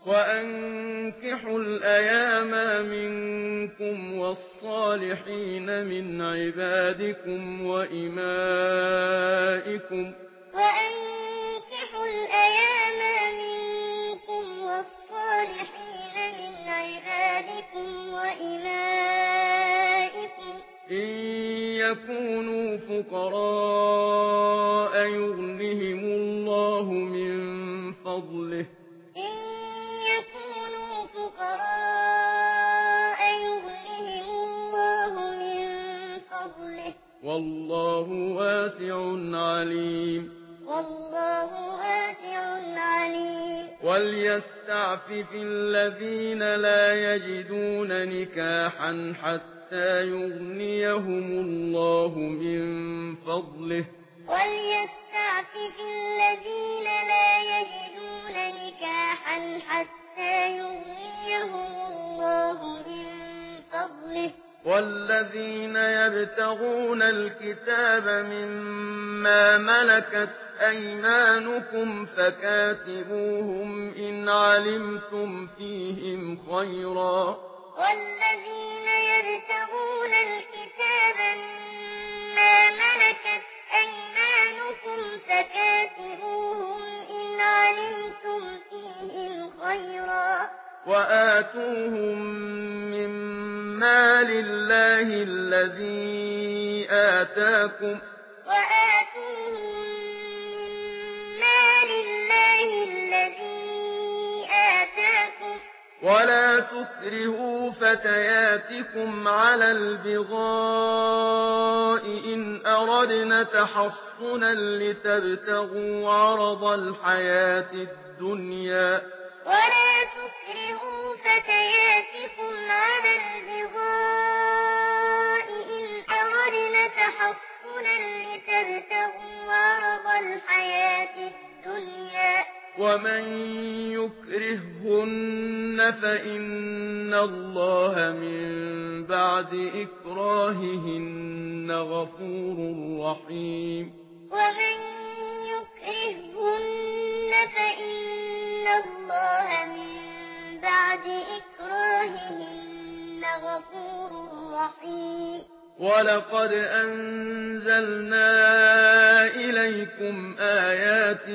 وأنكحوا الأيام منكم والصالحين من عبادكم وإمائكم إن يكونوا فقراء يغنهم الله من فضله والله واسع عليم وليستعفف الذين لا يجدون نكاحا حتى يغنيهم الله من فضله والذين يبتغون الكتاب مما ملكت أيمانكم فكاتبوهم إن علمتم فيهم خيرا وآتوهم من مال الله الذي آتاكم ولا تكرهوا فتياتكم على البغاء إن أردنا تحصنا لتبتغوا عرض الحياة الدنيا ومن يكرههن فإن الله من بعد إكراههن غفور رحيم ولقد أنزلنا إليكم آيات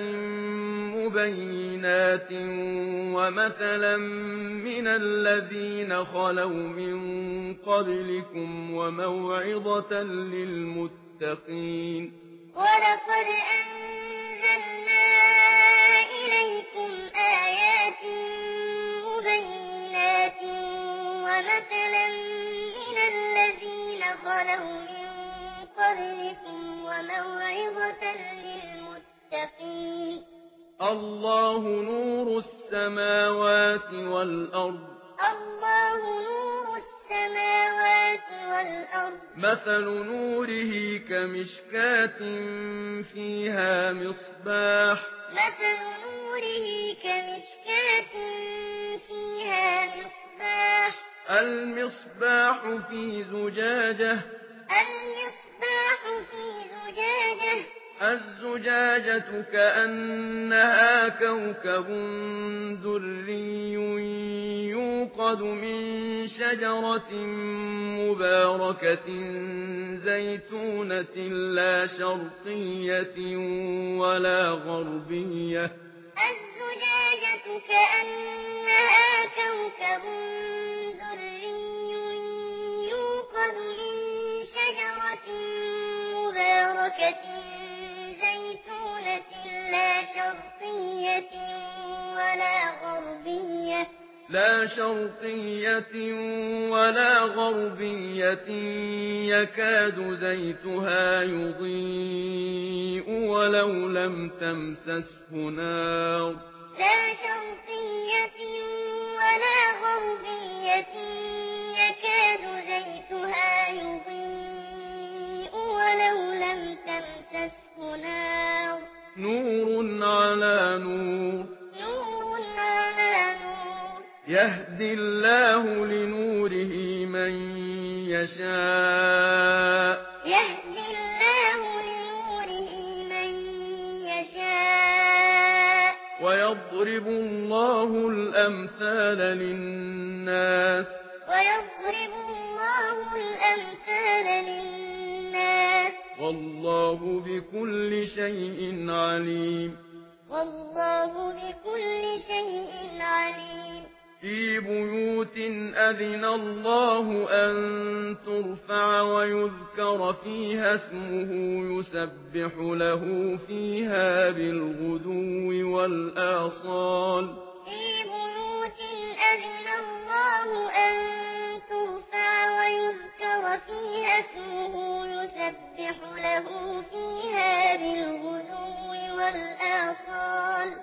مبينات ومثلا من الذين خلوا من قبلكم وموعظة للمتقين الله نور السماوات والأرض مثل نوره كمشكاة فيها مصباح المصباح في زجاجة الزجاجة كأنها كوكب دري يوقد من شجرة مباركة زيتونة لا شرقية ولا غربية لا شرقية ولا غربية يكاد زيتها يضيء ولو لم تمسسه نار نور على نور يهدي الله لنوره من يشاء ويضرب الله الله الأمثال للناس والله بكل شيء عليم في بيوت أذن الله أن ترفع ويذكر فيها اسمه يسبح له فيها بالغدو والآصال